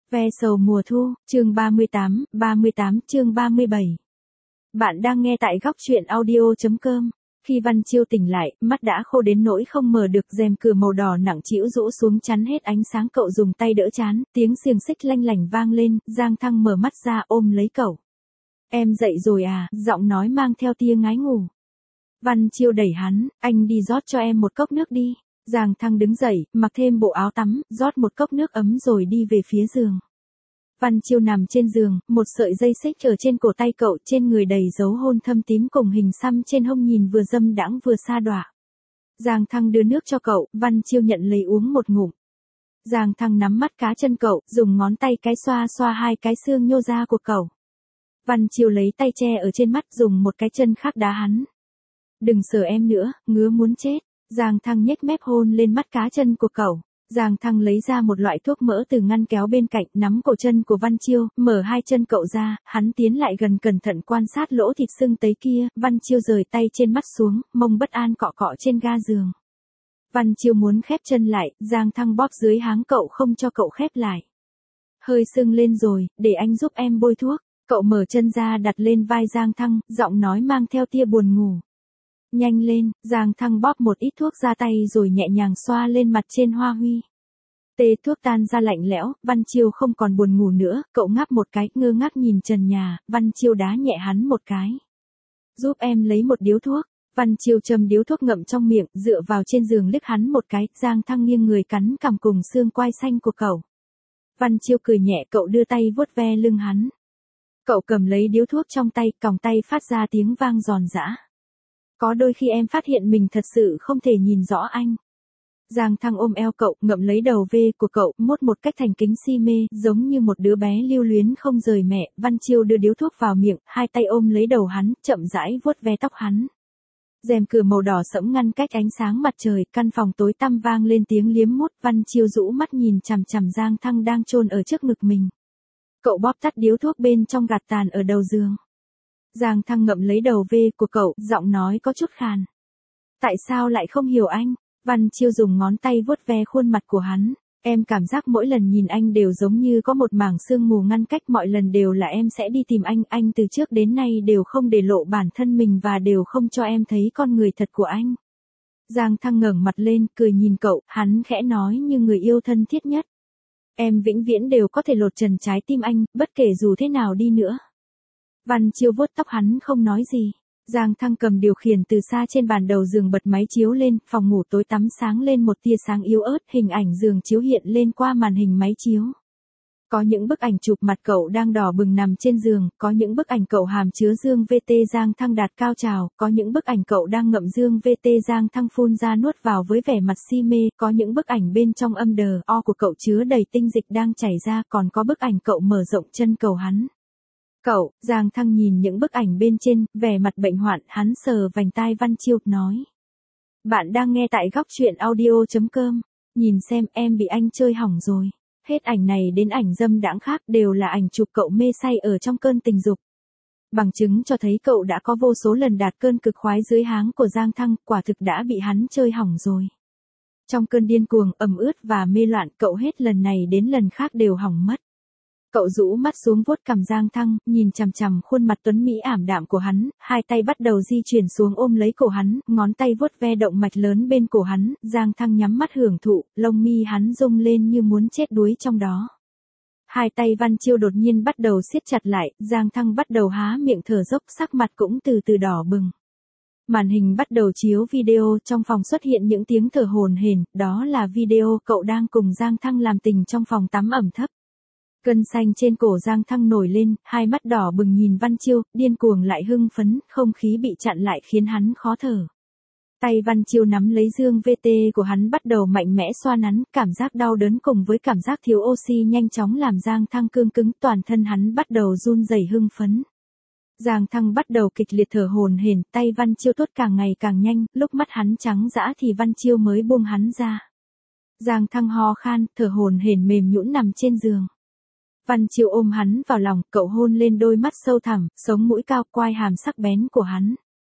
Ve sầu mùa thu, chương 38 chương 37. Bạn đang nghe tại góc truyện audio.com. Khi Văn Chiêu tỉnh lại, mắt đã khô đến nỗi không mở được, rèm cửa màu đỏ nặng trĩu rũ xuống chắn hết ánh sáng. Cậu dùng tay đỡ trán, tiếng xiềng xích lanh lảnh vang lên, Giang Thăng mở mắt ra ôm lấy cậu. Em dậy rồi à, giọng nói mang theo tia ngái ngủ. Văn Chiêu đẩy hắn, anh đi rót cho em một cốc nước đi. Giang Thăng đứng dậy, mặc thêm bộ áo tắm, rót một cốc nước ấm rồi đi về phía giường. Văn Chiêu nằm trên giường, một sợi dây xích ở trên cổ tay cậu, trên người đầy dấu hôn thâm tím cùng hình xăm trên hông nhìn vừa dâm đãng vừa sa đọa. Giang Thăng đưa nước cho cậu, Văn Chiêu nhận lấy uống một ngụm. Giang Thăng nắm mắt cá chân cậu, dùng ngón tay cái xoa xoa hai cái xương nhô ra của cậu. Văn Chiêu lấy tay che ở trên mắt, dùng một cái chân khác đá hắn. Đừng sờ em nữa, ngứa muốn chết. Giang Thăng nhếch mép hôn lên mắt cá chân của cậu. Giang Thăng lấy ra một loại thuốc mỡ từ ngăn kéo bên cạnh, nắm cổ chân của Văn Chiêu, mở hai chân cậu ra, hắn tiến lại gần cẩn thận quan sát lỗ thịt sưng tấy kia. Văn Chiêu rời tay trên mắt xuống, mông bất an cọ cọ trên ga giường. Văn Chiêu muốn khép chân lại, Giang Thăng bóp dưới háng cậu không cho cậu khép lại. Hơi sưng lên rồi, để anh giúp em bôi thuốc. Cậu mở chân ra đặt lên vai Giang Thăng, giọng nói mang theo tia buồn ngủ. Nhanh lên, Giang Thăng bóp một ít thuốc ra tay rồi nhẹ nhàng xoa lên mặt trên Hoa Huy. Tê thuốc tan ra lạnh lẽo, Văn Chiêu không còn buồn ngủ nữa, cậu ngáp một cái, ngơ ngác nhìn trần nhà, Văn Chiêu đá nhẹ hắn một cái. Giúp em lấy một điếu thuốc. Văn Chiêu châm điếu thuốc ngậm trong miệng, dựa vào trên giường liếc hắn một cái, Giang Thăng nghiêng người cắn cằm cùng xương quai xanh của cậu. Văn Chiêu cười nhẹ, cậu đưa tay vuốt ve lưng hắn. Cậu cầm lấy điếu thuốc trong tay, còng tay phát ra tiếng vang giòn giã. Có đôi khi em phát hiện mình thật sự không thể nhìn rõ anh. Giang Thăng ôm eo cậu, ngậm lấy đầu ve của cậu, mốt một cách thành kính si mê, giống như một đứa bé lưu luyến không rời mẹ. Văn Chiêu đưa điếu thuốc vào miệng, hai tay ôm lấy đầu hắn, chậm rãi vuốt ve tóc hắn. Rèm cửa màu đỏ sẫm ngăn cách ánh sáng mặt trời, căn phòng tối tăm vang lên tiếng liếm mút. Văn Chiêu rũ mắt nhìn chằm chằm Giang Thăng đang chôn ở trước ngực mình. Cậu bóp tắt điếu thuốc bên trong gạt tàn ở đầu giường. Giang Thăng ngậm lấy đầu ve của cậu, giọng nói có chút khàn. Tại sao lại không hiểu anh? Văn Chiêu dùng ngón tay vuốt ve khuôn mặt của hắn. Em cảm giác mỗi lần nhìn anh đều giống như có một mảng sương mù ngăn cách, mọi lần đều là em sẽ đi tìm anh từ trước đến nay đều không để lộ bản thân mình và đều không cho em thấy con người thật của anh. Giang Thăng ngẩng mặt lên, cười nhìn cậu, hắn khẽ nói như người yêu thân thiết nhất. Em vĩnh viễn đều có thể lột trần trái tim anh, bất kể dù thế nào đi nữa. Văn Chiêu vuốt tóc hắn không nói gì. Giang Thăng cầm điều khiển từ xa trên bàn đầu giường bật máy chiếu lên, phòng ngủ tối tăm sáng lên một tia sáng yếu ớt, hình ảnh giường chiếu hiện lên qua màn hình máy chiếu. Có những bức ảnh chụp mặt cậu đang đỏ bừng nằm trên giường, có những bức ảnh cậu hàm chứa dương VT Giang Thăng đạt cao trào, có những bức ảnh cậu đang ngậm dương VT Giang Thăng phun ra nuốt vào với vẻ mặt si mê, có những bức ảnh bên trong âm đờ o của cậu chứa đầy tinh dịch đang chảy ra, còn có bức ảnh cậu mở rộng chân cầu hắn. Cậu, Giang Thăng nhìn những bức ảnh bên trên, vẻ mặt bệnh hoạn, hắn sờ vành tai Văn Chiêu, nói. Bạn đang nghe tại góc truyện audio.com, nhìn xem em bị anh chơi hỏng rồi. Hết ảnh này đến ảnh dâm đãng khác đều là ảnh chụp cậu mê say ở trong cơn tình dục. Bằng chứng cho thấy cậu đã có vô số lần đạt cơn cực khoái dưới háng của Giang Thăng, quả thực đã bị hắn chơi hỏng rồi. Trong cơn điên cuồng, ẩm ướt và mê loạn, cậu hết lần này đến lần khác đều hỏng mất. Cậu rũ mắt xuống vuốt cằm Giang Thăng, nhìn chằm chằm khuôn mặt tuấn mỹ ảm đạm của hắn, hai tay bắt đầu di chuyển xuống ôm lấy cổ hắn, ngón tay vuốt ve động mạch lớn bên cổ hắn. Giang Thăng nhắm mắt hưởng thụ, lông mi hắn rung lên như muốn chết đuối trong đó. Hai tay Văn Chiêu đột nhiên bắt đầu siết chặt lại, Giang Thăng bắt đầu há miệng thở dốc, sắc mặt cũng từ từ đỏ bừng. Màn hình bắt đầu chiếu video, trong phòng xuất hiện những tiếng thở hổn hển, đó là video cậu đang cùng Giang Thăng làm tình trong phòng tắm ẩm thấp. Cơn xanh trên cổ Giang Thăng nổi lên, hai mắt đỏ bừng nhìn Văn Chiêu, điên cuồng lại hưng phấn, không khí bị chặn lại khiến hắn khó thở. Tay Văn Chiêu nắm lấy dương VT của hắn bắt đầu mạnh mẽ xoa nắn, cảm giác đau đớn cùng với cảm giác thiếu oxy nhanh chóng làm Giang Thăng cương cứng, toàn thân hắn bắt đầu run rẩy hưng phấn. Giang Thăng bắt đầu kịch liệt thở hổn hển, tay Văn Chiêu tuốt càng ngày càng nhanh, lúc mắt hắn trắng dã thì Văn Chiêu mới buông hắn ra. Giang Thăng ho khan, thở hổn hển mềm nhũn nằm trên giường. Văn Chiêu ôm hắn vào lòng, cậu hôn lên đôi mắt sâu thẳm, sống mũi cao, quai hàm sắc bén của hắn.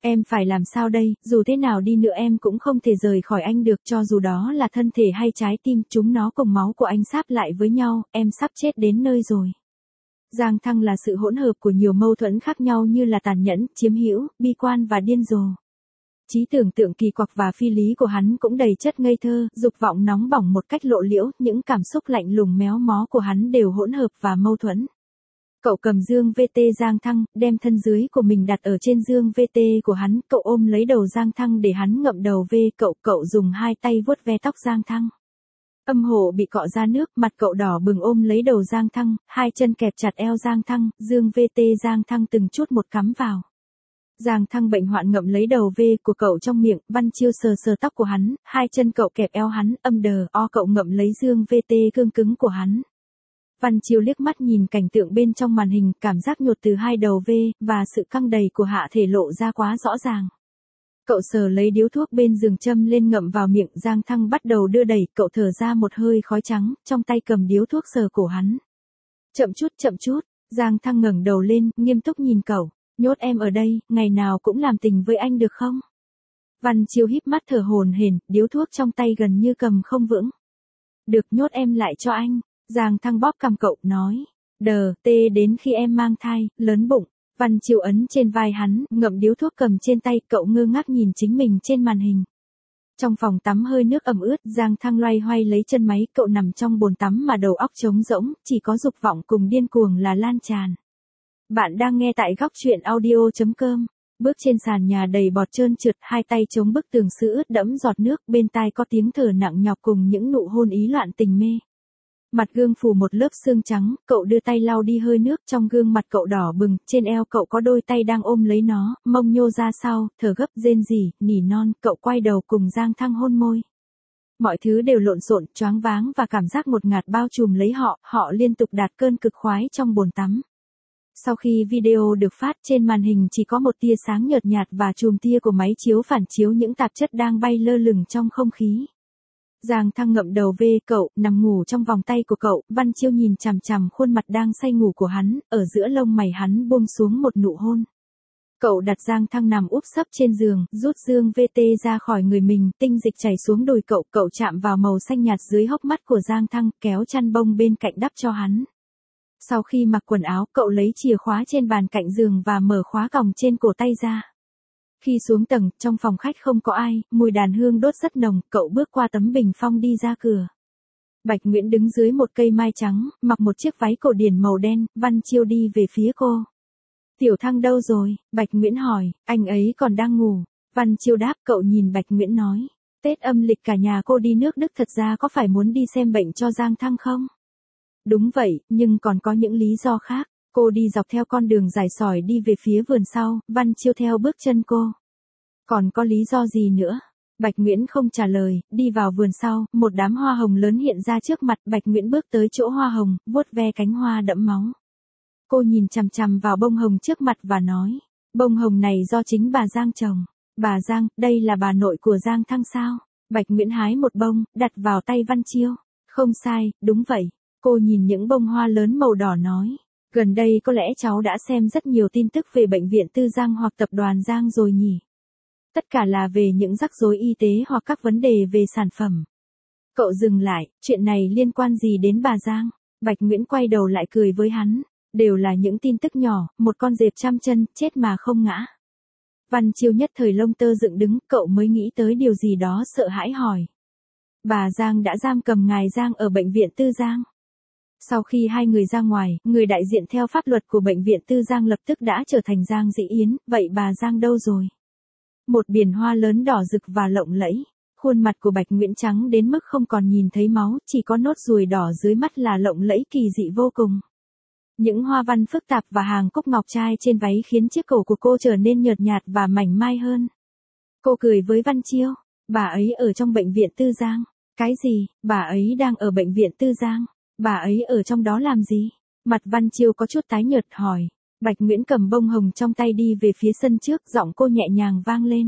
Em phải làm sao đây, dù thế nào đi nữa em cũng không thể rời khỏi anh được, cho dù đó là thân thể hay trái tim, chúng nó cùng máu của anh sáp lại với nhau, em sắp chết đến nơi rồi. Giang Thăng là sự hỗn hợp của nhiều mâu thuẫn khác nhau như là tàn nhẫn, chiếm hữu, bi quan và điên rồ. Trí tưởng tượng kỳ quặc và phi lý của hắn cũng đầy chất ngây thơ, dục vọng nóng bỏng một cách lộ liễu, những cảm xúc lạnh lùng méo mó của hắn đều hỗn hợp và mâu thuẫn. Cậu cầm dương VT Giang Thăng, đem thân dưới của mình đặt ở trên dương VT của hắn, cậu ôm lấy đầu Giang Thăng để hắn ngậm đầu V cậu dùng hai tay vuốt ve tóc Giang Thăng. Âm hộ bị cọ ra nước, mặt cậu đỏ bừng ôm lấy đầu Giang Thăng, hai chân kẹp chặt eo Giang Thăng, dương VT Giang Thăng từng chút một cắm vào. Giang Thăng bệnh hoạn ngậm lấy đầu V của cậu trong miệng, Văn Chiêu sờ sờ tóc của hắn, hai chân cậu kẹp eo hắn, cậu ngậm lấy dương VT cương cứng của hắn. Văn Chiêu liếc mắt nhìn cảnh tượng bên trong màn hình, cảm giác nhột từ hai đầu V, và sự căng đầy của hạ thể lộ ra quá rõ ràng. Cậu sờ lấy điếu thuốc bên giường châm lên ngậm vào miệng, Giang Thăng bắt đầu đưa đẩy, cậu thở ra một hơi khói trắng, trong tay cầm điếu thuốc sờ cổ hắn. Chậm chút, Giang Thăng ngẩng đầu lên, nghiêm túc nhìn cậu, nhốt em ở đây, ngày nào cũng làm tình với anh được không? Văn Chiêu híp mắt thở hổn hển, điếu thuốc trong tay gần như cầm không vững. Được, nhốt em lại cho anh. Giang Thăng bóp cằm cậu, nói. Đến khi em mang thai, lớn bụng. Văn Chiêu ấn trên vai hắn, ngậm điếu thuốc cầm trên tay, cậu ngơ ngác nhìn chính mình trên màn hình. Trong phòng tắm hơi nước ẩm ướt, Giang Thăng loay hoay lấy chân máy, cậu nằm trong bồn tắm mà đầu óc trống rỗng, chỉ có dục vọng cùng điên cuồng là lan tràn. Bạn đang nghe tại góc truyện audio.com. Bước trên sàn nhà đầy bọt trơn trượt, hai tay chống bức tường sữa ướt đẫm giọt nước, bên tai có tiếng thở nặng nhọc cùng những nụ hôn ý loạn tình mê. Mặt gương phủ một lớp sương trắng, cậu đưa tay lau đi hơi nước, trong gương mặt cậu đỏ bừng, trên eo cậu có đôi tay đang ôm lấy nó, mông nhô ra sau, thở gấp rên rỉ, nỉ non, cậu quay đầu cùng Giang Thăng hôn môi. Mọi thứ đều lộn xộn, choáng váng và cảm giác ngột ngạt bao trùm lấy họ liên tục đạt cơn cực khoái trong bồn tắm. Sau khi video được phát, trên màn hình chỉ có một tia sáng nhợt nhạt và chùm tia của máy chiếu phản chiếu những tạp chất đang bay lơ lửng trong không khí. Giang Thăng ngậm đầu V cậu, nằm ngủ trong vòng tay của cậu, Văn Chiêu nhìn chằm chằm khuôn mặt đang say ngủ của hắn, ở giữa lông mày hắn buông xuống một nụ hôn. Cậu đặt Giang Thăng nằm úp sấp trên giường, rút dương VT ra khỏi người mình, tinh dịch chảy xuống đùi cậu chạm vào màu xanh nhạt dưới hốc mắt của Giang Thăng, kéo chăn bông bên cạnh đắp cho hắn. Sau khi mặc quần áo, cậu lấy chìa khóa trên bàn cạnh giường và mở khóa còng trên cổ tay ra. Khi xuống tầng, trong phòng khách không có ai, mùi đàn hương đốt rất nồng, cậu bước qua tấm bình phong đi ra cửa. Bạch Nguyễn đứng dưới một cây mai trắng, mặc một chiếc váy cổ điển màu đen, Văn Chiêu đi về phía cô. Tiểu Thăng đâu rồi? Bạch Nguyễn hỏi, anh ấy còn đang ngủ. Văn Chiêu đáp, cậu nhìn Bạch Nguyễn nói. Tết âm lịch cả nhà cô đi nước Đức, thật ra có phải muốn đi xem bệnh cho Giang Thăng không? Đúng vậy, nhưng còn có những lý do khác. Cô đi dọc theo con đường dài sỏi đi về phía vườn sau, Văn Chiêu theo bước chân cô. Còn có lý do gì nữa? Bạch Nguyễn không trả lời, đi vào vườn sau, một đám hoa hồng lớn hiện ra trước mặt, Bạch Nguyễn bước tới chỗ hoa hồng, vuốt ve cánh hoa đẫm máu. Cô nhìn chằm chằm vào bông hồng trước mặt và nói, bông hồng này do chính bà Giang trồng. Bà Giang, đây là bà nội của Giang Thăng sao? Bạch Nguyễn hái một bông, đặt vào tay Văn Chiêu. Không sai, đúng vậy. Cô nhìn những bông hoa lớn màu đỏ nói. Gần đây có lẽ cháu đã xem rất nhiều tin tức về bệnh viện Tư Giang hoặc tập đoàn Giang rồi nhỉ? Tất cả là về những rắc rối y tế hoặc các vấn đề về sản phẩm. Cậu dừng lại, chuyện này liên quan gì đến bà Giang? Bạch Nguyễn quay đầu lại cười với hắn. Đều là những tin tức nhỏ, một con dẹp trăm chân, chết mà không ngã. Văn Chiêu nhất thời lông tơ dựng đứng, cậu mới nghĩ tới điều gì đó sợ hãi hỏi. Bà Giang đã giam cầm ngài Giang ở bệnh viện Tư Giang. Sau khi hai người ra ngoài, người đại diện theo pháp luật của bệnh viện Tư Giang lập tức đã trở thành Giang Dĩ Yến, vậy bà Giang đâu rồi? Một biển hoa lớn đỏ rực và lộng lẫy. Khuôn mặt của Bạch Nguyễn trắng đến mức không còn nhìn thấy máu, chỉ có nốt ruồi đỏ dưới mắt là lộng lẫy kỳ dị vô cùng. Những hoa văn phức tạp và hàng cúc ngọc trai trên váy khiến chiếc cổ của cô trở nên nhợt nhạt và mảnh mai hơn. Cô cười với Văn Chiêu, bà ấy ở trong bệnh viện Tư Giang. Cái gì, bà ấy đang ở bệnh viện Tư Giang? Bà ấy ở trong đó làm gì? Mặt Văn Chiêu có chút tái nhợt hỏi. Bạch Nguyễn cầm bông hồng trong tay đi về phía sân trước, giọng cô nhẹ nhàng vang lên.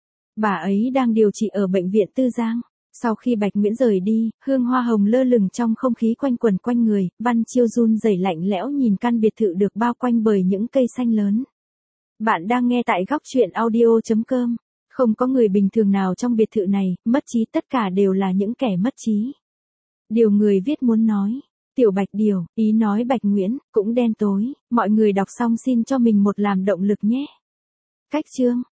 Bà ấy đang điều trị ở bệnh viện Tư Giang. Sau khi Bạch Nguyễn rời đi, hương hoa hồng lơ lửng trong không khí quanh quẩn quanh người, Văn Chiêu run rẩy lạnh lẽo nhìn căn biệt thự được bao quanh bởi những cây xanh lớn. Bạn đang nghe tại góc chuyện audio.com. Không có người bình thường nào trong biệt thự này, mất trí tất cả đều là những kẻ mất trí. Điều người viết muốn nói. Tiểu Bạch Điều, ý nói Bạch Nguyễn, cũng đen tối, mọi người đọc xong xin cho mình một làm động lực nhé. Cách chương,